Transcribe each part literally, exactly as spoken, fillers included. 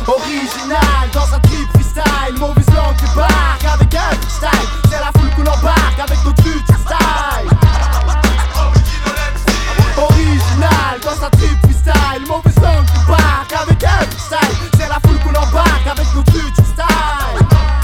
Original dans un trip freestyle, mauvaise langue débarque avec un freestyle. C'est la foule qu'on embarque avec notre futur style. Original dans un trip freestyle, mauvaise langue débarque avec un freestyle. C'est la foule qu'on embarque avec notre futur style.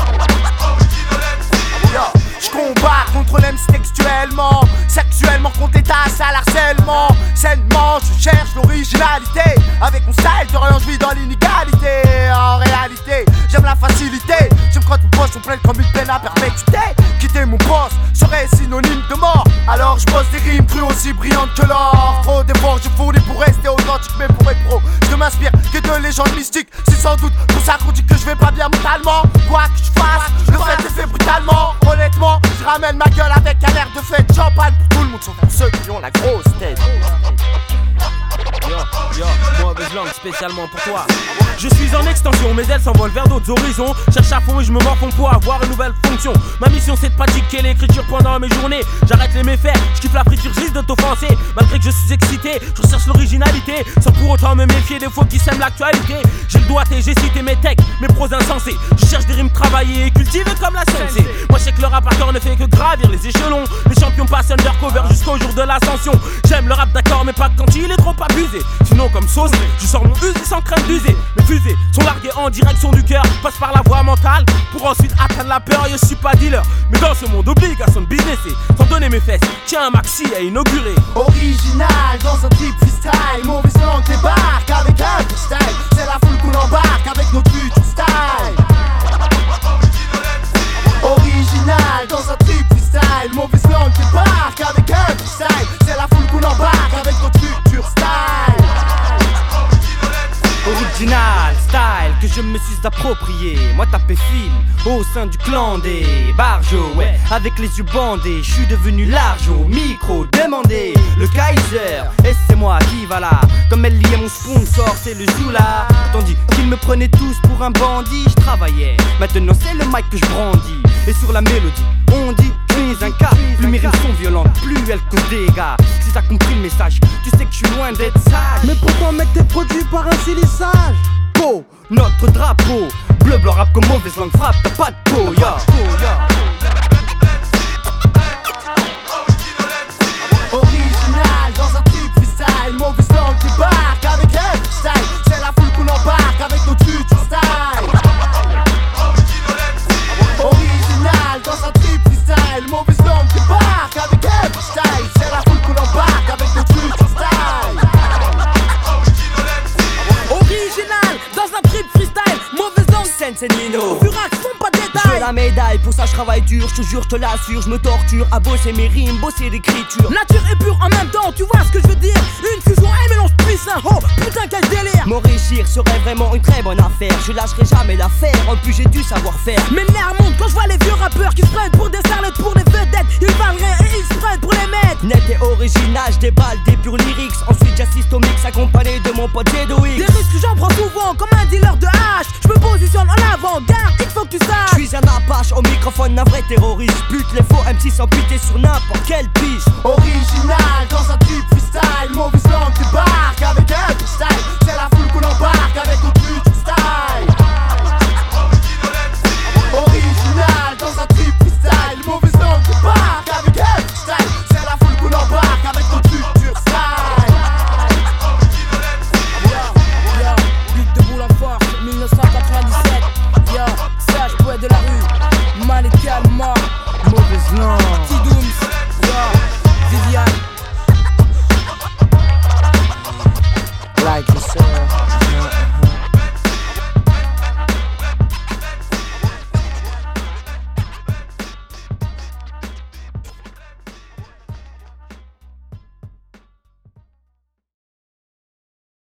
Yo, j'combats contre l'M C textuellement, sexuellement contre l'état, sale harcèlement. Sainement, je cherche l'originalité. Avec mon style, de rien je vis dans l'inégalité. En réalité, j'aime la facilité. J'aime quand mes poches sont pleines comme une peine à perpétuité. Quitter mon poste serait synonyme de mort. Alors je bosse des rimes crues aussi brillantes que l'or. Trop d'efforts je fournis pour rester authentique, mais pour être pro je m'inspire que de légendes mystiques. C'est sans doute pour ça qu'on dit que je vais pas bien mentalement. Quoi que je fasse, le fait est fait brutalement. Honnêtement, je ramène ma gueule avec un air de fête. Champagne pour tout le monde, sauf pour ceux qui ont la grosse tête. Yo, yo, mauvaise langue spécialement pour toi. Je suis en extension, mes ailes s'envolent vers d'autres horizons. Cherche à fond et je me morfonds pour avoir une nouvelle fonction. Ma mission c'est de pratiquer l'écriture pendant mes journées. J'arrête les méfaits, je kiffe la friture, je risque de t'offenser. Malgré que je suis excité, je recherche l'originalité. Sans pour autant me méfier des faux qui sèment l'actualité. J'ai le doigté, j'ai cité mes textes, mes pros insensés. Je cherche des rimes travaillées et cultivées comme la sensei. Moi je sais que le rap hardcore ne fait que gravir les échelons. Les champions passent undercover jusqu'au jour de l'ascension. J'aime le rap d'accord mais pas quand il est trop abusé. Sinon comme sauce, je sors mon Uzi sans crainte d'user. Mes fusées sont larguées en direction du cœur, passe par la voie mentale pour ensuite atteindre la peur. Je suis pas dealer, mais dans ce monde obligation de business et sans donner mes fesses, tiens un maxi à inaugurer. Original dans un trip freestyle, mauvaise langue débarque avec un freestyle. C'est la foule qu'on embarque avec notre futur style. Original dans un trip freestyle, mauvaise langue débarque avec un freestyle. C'est la foule qu'on embarque avec notre futur style. Original style que je me suis approprié. Moi tapé film au sein du clan des barjots, ouais. Avec les yeux bandés, je suis devenu large au micro demandé. Le Kaiser, et c'est moi qui va là. Comme elle liait mon sponsor, c'est le Zoula. Tandis qu'ils me prenaient tous pour un bandit, je travaillais. Maintenant c'est le mic que je brandis. Et sur la mélodie, on dit crise un cas. Plus mes rimes sont violentes, plus elles causent des dégâts. Si t'as compris le message, tu sais que je suis loin d'être sage. Mais pourquoi mec t'es produit par un silissage? Beau, notre drapeau. Bleu, blanc, rap comme mauvaise langue frappe, t'as pas de peau, ya. Original dans un trip freestyle, mauvaise langue débarque avec un freestyle. C'est la foule qu'on embarque avec notre futur style. Original dans un trip freestyle, mauvaise langue débarque avec un freestyle. C'est la foule qu'on embarque avec notre futur style. Original dans un trip freestyle, mauvaise langue Sensei Nino. Furax, font pas de Je veux détails. la médaille, pour ça je travaille dur, je te jure, je te l'assure, je me torture à bosser mes rimes, bosser l'écriture. Nature et pure en même temps, tu vois ce que je veux dire? Une fusion, un mélange puissant, oh putain quel délire. M'enrichir serait vraiment une très bonne affaire, je lâcherai jamais l'affaire, en plus j'ai du savoir-faire. Mes nerfs montent quand je vois les vieux rappeurs qui se prennent pour des starlets, pour des vedettes. Ils valent rien et ils se prennent pour les mecs. Net et original, je déballe des purs lyrics, ensuite j'assiste au mix accompagné de mon pote J D O X. Des risques j'en prends souvent comme un dealer de hache. Je me positionne en avant-garde, il faut que tu saches. Je suis un apache au microphone, un vrai terroriste. Bute les faux M C sans buter sur n'importe quelle piste. Original dans un trip freestyle, mauvaise langue débarque avec un freestyle. C'est la foule qu'on embarque avec notre futur style. Original dans un trip freestyle, mauvaise langue débarque avec un freestyle. C'est la foule qu'on embarque avec notre futur style. Yo, yo, but de boule en force, dix-neuf cent quatre-vingt-dix-sept. Yo, sage poète de la rue, mal et calme, mort. Mauvaise langue.